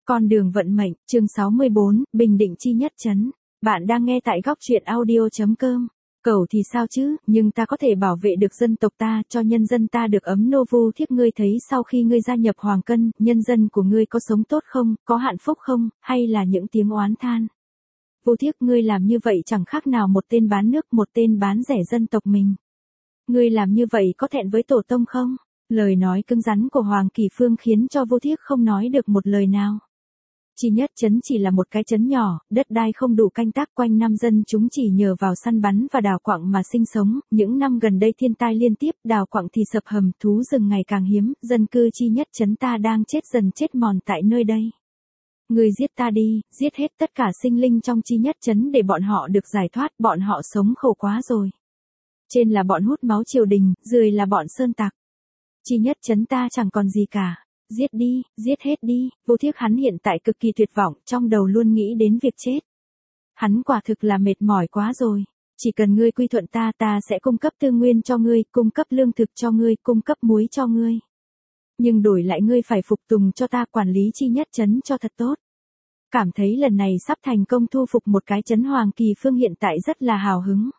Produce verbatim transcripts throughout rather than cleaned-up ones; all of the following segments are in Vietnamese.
Con đường vận mệnh, chương sáu mươi bốn, Bình Định chi nhất trấn. Bạn đang nghe tại góc truyện audio chấm com. Cẩu thì sao chứ, nhưng ta có thể bảo vệ được dân tộc ta, cho nhân dân ta được ấm no vu thiếp. Ngươi thấy sau khi ngươi gia nhập Hoàng Cân, nhân dân của ngươi có sống tốt không, có hạnh phúc không, hay là những tiếng oán than? Vu thiếp, ngươi làm như vậy chẳng khác nào một tên bán nước, một tên bán rẻ dân tộc mình. Ngươi làm như vậy có thẹn với tổ tông không? Lời nói cứng rắn của Hoàng Kỳ Phương khiến cho Vu thiếp không nói được một lời nào. Chi nhất trấn chỉ là một cái trấn nhỏ, đất đai không đủ canh tác, quanh năm dân chúng chỉ nhờ vào săn bắn và đào quặng mà sinh sống. Những năm gần đây thiên tai liên tiếp, đào quặng thì sập hầm, thú rừng ngày càng hiếm, dân cư chi nhất trấn ta đang chết dần chết mòn tại nơi đây. Ngươi giết ta đi, giết hết tất cả sinh linh trong chi nhất trấn để bọn họ được giải thoát, bọn họ sống khổ quá rồi. Trên là bọn hút máu triều đình, dưới là bọn sơn tặc. Chi nhất trấn ta chẳng còn gì cả. Giết đi, giết hết đi. Vô Thiếc hắn hiện tại cực kỳ tuyệt vọng, trong đầu luôn nghĩ đến việc chết. Hắn quả thực là mệt mỏi quá rồi. Chỉ cần ngươi quy thuận ta, ta sẽ cung cấp tư nguyên cho ngươi, cung cấp lương thực cho ngươi, cung cấp muối cho ngươi. Nhưng đổi lại ngươi phải phục tùng cho ta, quản lý chi nhất trấn cho thật tốt. Cảm thấy lần này sắp thành công thu phục một cái trấn, Hoàng Kỳ Phương hiện tại rất là hào hứng.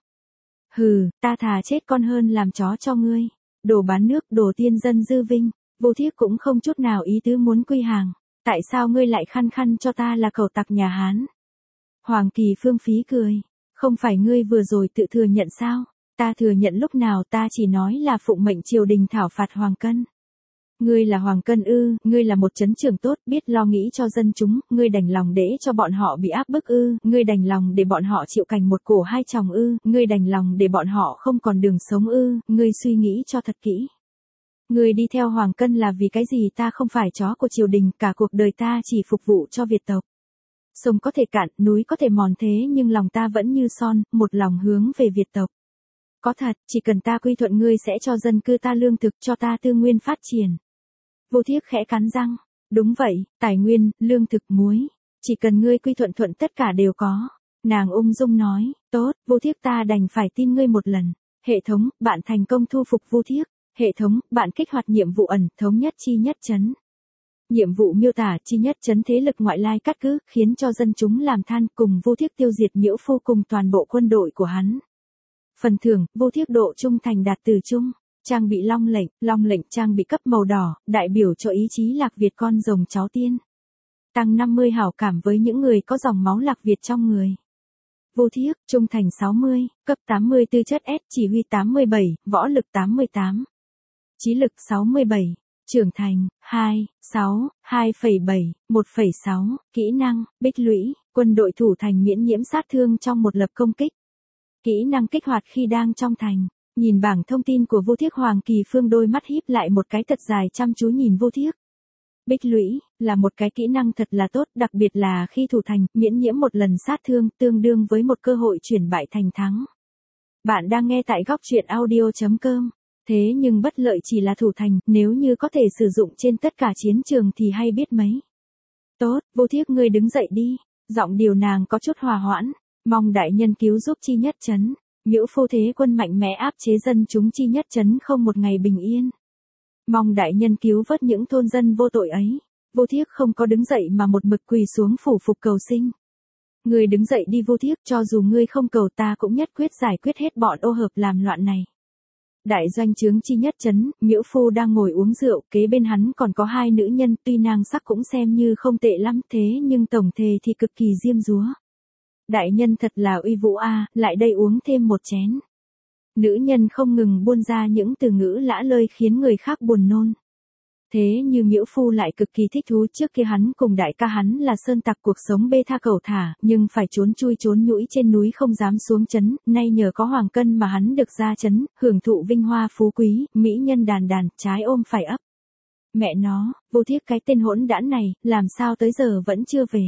Hừ, ta thà chết con hơn làm chó cho ngươi. Đồ bán nước, đồ tiên dân dư vinh. Vô Thiếc cũng không chút nào ý tứ muốn quy hàng. Tại sao ngươi lại khăn khăn cho ta là cẩu tặc nhà Hán? Hoàng Kỳ Phương phí cười. Không phải ngươi vừa rồi tự thừa nhận sao? Ta thừa nhận lúc nào, ta chỉ nói là phụng mệnh triều đình thảo phạt Hoàng Cân. Ngươi là Hoàng Cân ư, ngươi là một trấn trưởng tốt, biết lo nghĩ cho dân chúng, ngươi đành lòng để cho bọn họ bị áp bức ư, ngươi đành lòng để bọn họ chịu cảnh một cổ hai chồng ư, ngươi đành lòng để bọn họ không còn đường sống ư, ngươi suy nghĩ cho thật kỹ. Ngươi đi theo Hoàng Cân là vì cái gì? Ta không phải chó của triều đình, cả cuộc đời ta chỉ phục vụ cho Việt tộc. Sông có thể cạn, núi có thể mòn thế nhưng lòng ta vẫn như son, một lòng hướng về Việt tộc. Có thật, chỉ cần ta quy thuận ngươi sẽ cho dân cư ta lương thực, cho ta tư nguyên phát triển. Vô Thiếc khẽ cắn răng. Đúng vậy, tài nguyên, lương thực, muối. Chỉ cần ngươi quy thuận thuận tất cả đều có. Nàng ung dung nói, tốt, Vô Thiếc ta đành phải tin ngươi một lần. Hệ thống, bạn thành công thu phục Vô Thiếc. Hệ thống, bạn kích hoạt nhiệm vụ ẩn, thống nhất chi nhất trấn. Nhiệm vụ miêu tả chi nhất trấn thế lực ngoại lai cắt cứ, khiến cho dân chúng làm than, cùng Vô Thiếc tiêu diệt Miễu Phu cùng toàn bộ quân đội của hắn. Phần thưởng, Vô Thiếc độ trung thành đạt từ trung. Trang bị long lệnh, long lệnh trang bị cấp màu đỏ, đại biểu cho ý chí Lạc Việt con rồng cháu tiên. Tăng năm mươi hảo cảm với những người có dòng máu Lạc Việt trong người. Vô Thiếc, trung thành sáu mươi, cấp tám mươi tư chất S, chỉ huy tám mươi bảy, võ lực tám mươi tám. Trí lực sáu mươi bảy, trưởng thành, hai, sáu, hai phẩy bảy, một phẩy sáu, kỹ năng, bích lũy, quân đội thủ thành miễn nhiễm sát thương trong một lập công kích. Kỹ năng kích hoạt khi đang trong thành. Nhìn bảng thông tin của Vô Thiếc, Hoàng Kỳ Phương đôi mắt híp lại một cái thật dài chăm chú nhìn Vô Thiếc. Bích lũy, là một cái kỹ năng thật là tốt, đặc biệt là khi thủ thành, miễn nhiễm một lần sát thương, tương đương với một cơ hội chuyển bại thành thắng. Bạn đang nghe tại góc truyện audio chấm com. Thế nhưng bất lợi chỉ là thủ thành, nếu như có thể sử dụng trên tất cả chiến trường thì hay biết mấy. Tốt, Vô Thiếc ngươi đứng dậy đi. Giọng điều nàng có chút hòa hoãn. Mong đại nhân cứu giúp chi nhất trấn. Miễu Phu thế quân mạnh mẽ áp chế dân chúng chi nhất trấn không một ngày bình yên. Mong đại nhân cứu vớt những thôn dân vô tội ấy. Vô Thiếc không có đứng dậy mà một mực quỳ xuống phủ phục cầu sinh. Ngươi đứng dậy đi Vô Thiếc, cho dù ngươi không cầu ta cũng nhất quyết giải quyết hết bọn ô hợp làm loạn này. Đại doanh trướng chi nhất trấn, Miễu Phu đang ngồi uống rượu, kế bên hắn còn có hai nữ nhân, tuy nang sắc cũng xem như không tệ lắm, thế nhưng tổng thể thì cực kỳ diêm dúa. Đại nhân thật là uy vũ a, à, lại đây uống thêm một chén. Nữ nhân không ngừng buôn ra những từ ngữ lã lơi khiến người khác buồn nôn. Thế như Miễu Phu lại cực kỳ thích thú, trước kia hắn cùng đại ca hắn là sơn tặc, cuộc sống bê tha cẩu thả, nhưng phải trốn chui trốn nhũi trên núi không dám xuống trấn, nay nhờ có Hoàng Cân mà hắn được ra trấn, hưởng thụ vinh hoa phú quý, mỹ nhân đàn đàn, trái ôm phải ấp. Mẹ nó, Vô Thiếc cái tên hỗn đản này, làm sao tới giờ vẫn chưa về.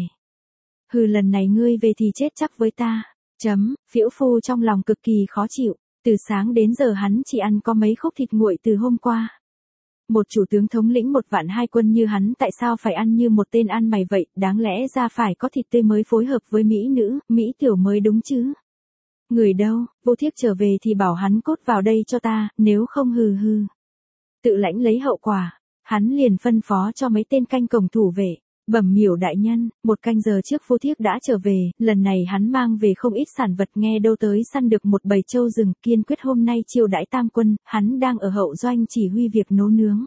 Hừ, lần này ngươi về thì chết chắc với ta. Chấm, Phễu Phu trong lòng cực kỳ khó chịu, từ sáng đến giờ hắn chỉ ăn có mấy khúc thịt nguội từ hôm qua. Một chủ tướng thống lĩnh một vạn hai quân như hắn tại sao phải ăn như một tên ăn mày vậy, đáng lẽ ra phải có thịt tươi mới phối hợp với mỹ nữ, mỹ tiểu mới đúng chứ. Người đâu, Vô Thiếc trở về thì bảo hắn cốt vào đây cho ta, nếu không hừ hừ. Tự lãnh lấy hậu quả, hắn liền phân phó cho mấy tên canh cổng thủ vệ. Bẩm miểu đại nhân, một canh giờ trước Vô Thiếc đã trở về, lần này hắn mang về không ít sản vật, nghe đâu tới săn được một bầy trâu rừng, kiên quyết hôm nay chiêu đãi tam quân, hắn đang ở hậu doanh chỉ huy việc nấu nướng.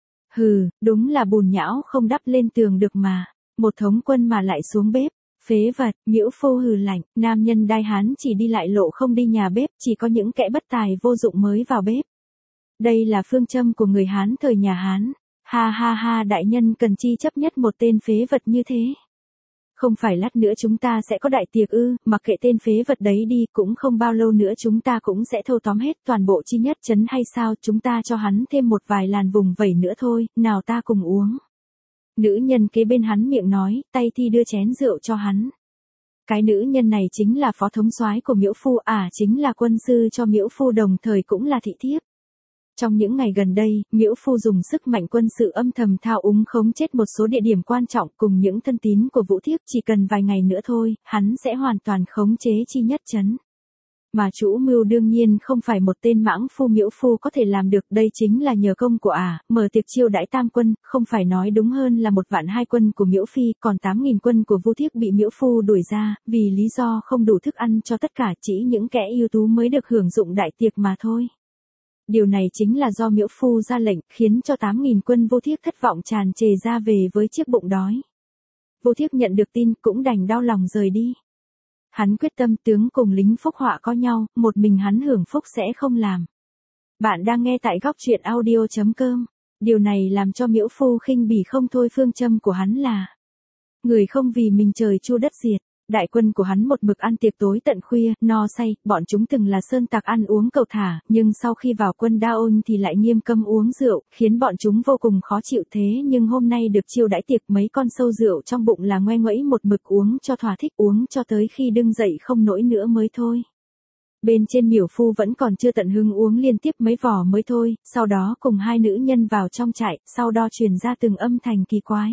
Hừ, đúng là bùn nhão không đắp lên tường được mà, một thống quân mà lại xuống bếp. Phế vật, Miễu Phu hừ lạnh, nam nhân đai hán chỉ đi lại lộ không đi nhà bếp, chỉ có những kẻ bất tài vô dụng mới vào bếp. Đây là phương châm của người Hán thời nhà Hán. Ha ha ha, đại nhân cần chi chấp nhất một tên phế vật như thế. Không phải lát nữa chúng ta sẽ có đại tiệc ư, mặc kệ tên phế vật đấy đi, cũng không bao lâu nữa chúng ta cũng sẽ thâu tóm hết toàn bộ chi nhất trấn hay sao, chúng ta cho hắn thêm một vài làn vùng vẩy nữa thôi, nào ta cùng uống. Nữ nhân kế bên hắn miệng nói, tay thì đưa chén rượu cho hắn. Cái nữ nhân này chính là phó thống soái của Miễu Phu, à chính là quân sư cho Miễu Phu, đồng thời cũng là thị thiếp. Trong những ngày gần đây, Miễu Phu dùng sức mạnh quân sự âm thầm thao úng khống chết một số địa điểm quan trọng cùng những thân tín của Vũ Thiếc, chỉ cần vài ngày nữa thôi, hắn sẽ hoàn toàn khống chế chi nhất trấn. Mà chủ mưu đương nhiên không phải một tên mãng phu Miễu Phu có thể làm được, đây chính là nhờ công của ả, à, mở tiệc chiêu đãi tam quân, không phải nói đúng hơn là một vạn hai quân của Miễu Phi, còn tám nghìn quân của Vu Thiếc bị Miễu Phu đuổi ra, vì lý do không đủ thức ăn cho tất cả, chỉ những kẻ ưu tú mới được hưởng dụng đại tiệc mà thôi. Điều này chính là do Miễu Phu ra lệnh, khiến cho tám nghìn quân Vô Thiếc thất vọng tràn trề ra về với chiếc bụng đói. Vô Thiếc nhận được tin cũng đành đau lòng rời đi. Hắn quyết tâm tướng cùng lính phúc họa có nhau, một mình hắn hưởng phúc sẽ không làm. Bạn đang nghe tại góc truyện audio chấm com. Điều này làm cho Miễu Phu khinh bỉ không thôi, phương châm của hắn là người không vì mình trời chu đất diệt. Đại quân của hắn một mực ăn tiệc tối tận khuya, no say, bọn chúng từng là sơn tặc ăn uống cầu thả, nhưng sau khi vào quân Đa Ôn thì lại nghiêm cấm uống rượu, khiến bọn chúng vô cùng khó chịu, thế nhưng hôm nay được chiêu đãi tiệc, mấy con sâu rượu trong bụng là ngoe nguẩy một mực uống cho thỏa thích, uống cho tới khi đứng dậy không nổi nữa mới thôi. Bên trên Miểu Phu vẫn còn chưa tận hứng uống liên tiếp mấy vò mới thôi, sau đó cùng hai nữ nhân vào trong trại, sau đó truyền ra từng âm thanh kỳ quái.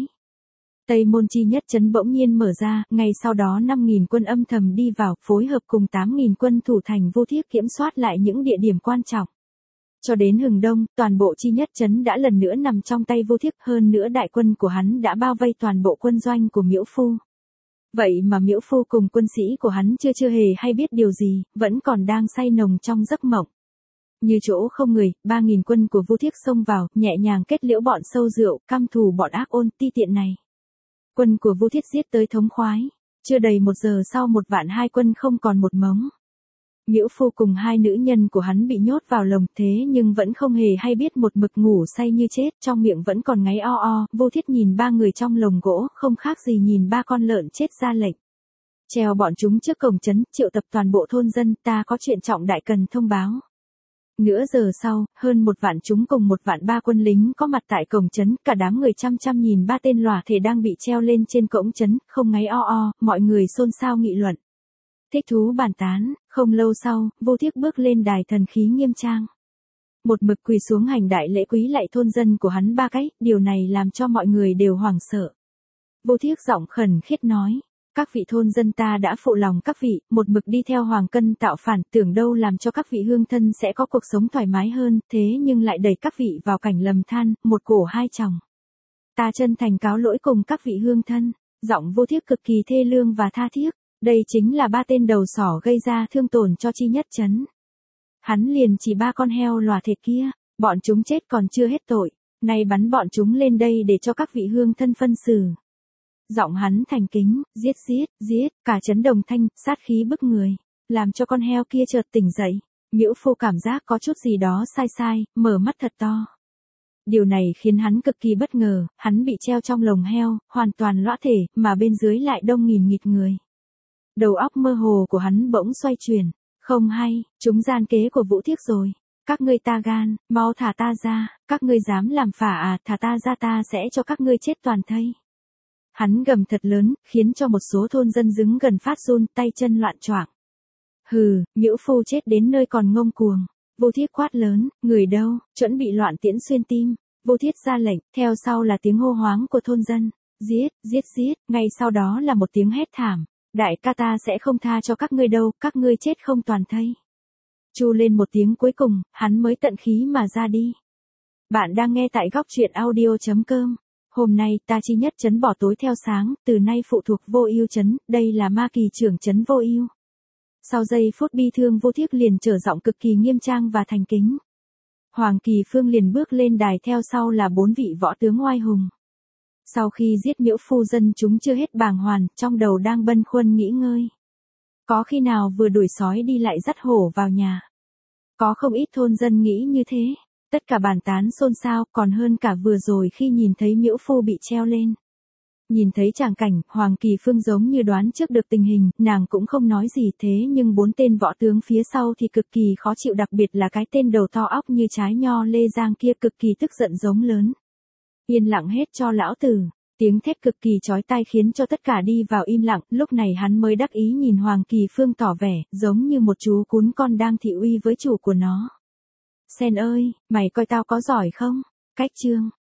Tây môn chi nhất trấn bỗng nhiên mở ra, ngay sau đó năm nghìn quân âm thầm đi vào, phối hợp cùng tám nghìn quân thủ thành Vô Thiếc kiểm soát lại những địa điểm quan trọng. Cho đến hừng đông, toàn bộ chi nhất trấn đã lần nữa nằm trong tay Vô Thiếc, hơn nữa đại quân của hắn đã bao vây toàn bộ quân doanh của Miễu Phu. Vậy mà Miễu Phu cùng quân sĩ của hắn chưa chưa hề hay biết điều gì, vẫn còn đang say nồng trong giấc mộng. Như chỗ không người, ba nghìn quân của Vô Thiếc xông vào, nhẹ nhàng kết liễu bọn sâu rượu, căm thù bọn ác ôn ti tiện này. Quân của Vô Thiếc giết tới thống khoái. Chưa đầy một giờ sau, một vạn hai quân không còn một mống. Miễu Phu cùng hai nữ nhân của hắn bị nhốt vào lồng, thế nhưng vẫn không hề hay biết, một mực ngủ say như chết, trong miệng vẫn còn ngáy o o. Vô Thiếc nhìn ba người trong lồng gỗ, không khác gì nhìn ba con lợn chết, ra lệnh treo bọn chúng trước cổng trấn, triệu tập toàn bộ thôn dân, ta có chuyện trọng đại cần thông báo. Nửa giờ sau, hơn một vạn chúng cùng một vạn ba quân lính có mặt tại cổng trấn, cả đám người chăm chăm nhìn ba tên lòa thể đang bị treo lên trên cổng trấn, không ngáy o o, mọi người xôn xao nghị luận. Thích thú bàn tán, không lâu sau, Vô Thiếc bước lên đài thần khí nghiêm trang. Một mực quỳ xuống hành đại lễ quý lạy thôn dân của hắn ba cái, điều này làm cho mọi người đều hoảng sợ. Vô Thiếc giọng khẩn khiết nói. Các vị thôn dân, ta đã phụ lòng các vị, một mực đi theo Hoàng Cân tạo phản, tưởng đâu làm cho các vị hương thân sẽ có cuộc sống thoải mái hơn, thế nhưng lại đẩy các vị vào cảnh lầm than, một cổ hai chồng. Ta chân thành cáo lỗi cùng các vị hương thân. Giọng Vô Thiếc cực kỳ thê lương và tha thiết. Đây chính là ba tên đầu sỏ gây ra thương tổn cho chi nhất trấn. Hắn liền chỉ ba con heo lòa thịt kia, bọn chúng chết còn chưa hết tội, nay bắn bọn chúng lên đây để cho các vị hương thân phân xử. Giọng hắn thành kính, giết giết, giết, cả trấn đồng thanh, sát khí bức người, làm cho con heo kia chợt tỉnh dậy. Miễu Phu cảm giác có chút gì đó sai sai, mở mắt thật to. Điều này khiến hắn cực kỳ bất ngờ, hắn bị treo trong lồng heo, hoàn toàn lõa thể, mà bên dưới lại đông nghìn nghịt người. Đầu óc mơ hồ của hắn bỗng xoay chuyển, không hay, chúng gian kế của Vũ Thiếc rồi. Các ngươi ta gan, mau thả ta ra, các ngươi dám làm phả à, thả ta ra, ta sẽ cho các ngươi chết toàn thây. Hắn gầm thật lớn, khiến cho một số thôn dân đứng gần phát run, tay chân loạn choạng. Hừ, Miễu Phu chết đến nơi còn ngông cuồng. Vô Thiếc quát lớn, người đâu, chuẩn bị loạn tiễn xuyên tim. Vô Thiếc ra lệnh, theo sau là tiếng hô hoáng của thôn dân. Giết, giết, giết, ngay sau đó là một tiếng hét thảm. Đại ca, ta sẽ không tha cho các ngươi đâu, các ngươi chết không toàn thây. Chu lên một tiếng cuối cùng, hắn mới tận khí mà ra đi. Bạn đang nghe tại góc truyện audio chấm com. Hôm nay ta chi nhất trấn bỏ tối theo sáng, từ nay phụ thuộc Vô Ưu trấn, đây là Ma Kỳ trưởng trấn Vô Ưu. Sau giây phút bi thương Vô Thiếc liền trở giọng cực kỳ nghiêm trang và thành kính. Hoàng Kỳ Phương liền bước lên đài, theo sau là bốn vị võ tướng oai hùng. Sau khi giết Miễu phu dân chúng chưa hết bàng hoàng, trong đầu đang bâng khuâng nghĩ ngơi. Có khi nào vừa đuổi sói đi lại dắt hổ vào nhà. Có không ít thôn dân nghĩ như thế. Tất cả bàn tán xôn xao, còn hơn cả vừa rồi khi nhìn thấy Miễu phu bị treo lên. Nhìn thấy tràng cảnh, Hoàng Kỳ Phương giống như đoán trước được tình hình, nàng cũng không nói gì, thế nhưng bốn tên võ tướng phía sau thì cực kỳ khó chịu, đặc biệt là cái tên đầu to óc như trái nho Lê Giang kia cực kỳ tức giận giống lớn. Yên lặng hết cho lão tử. Tiếng thét cực kỳ chói tai khiến cho tất cả đi vào im lặng, lúc này hắn mới đắc ý nhìn Hoàng Kỳ Phương tỏ vẻ, giống như một chú cún con đang thị uy với chủ của nó. Sen ơi, mày coi tao có giỏi không? Cách chương.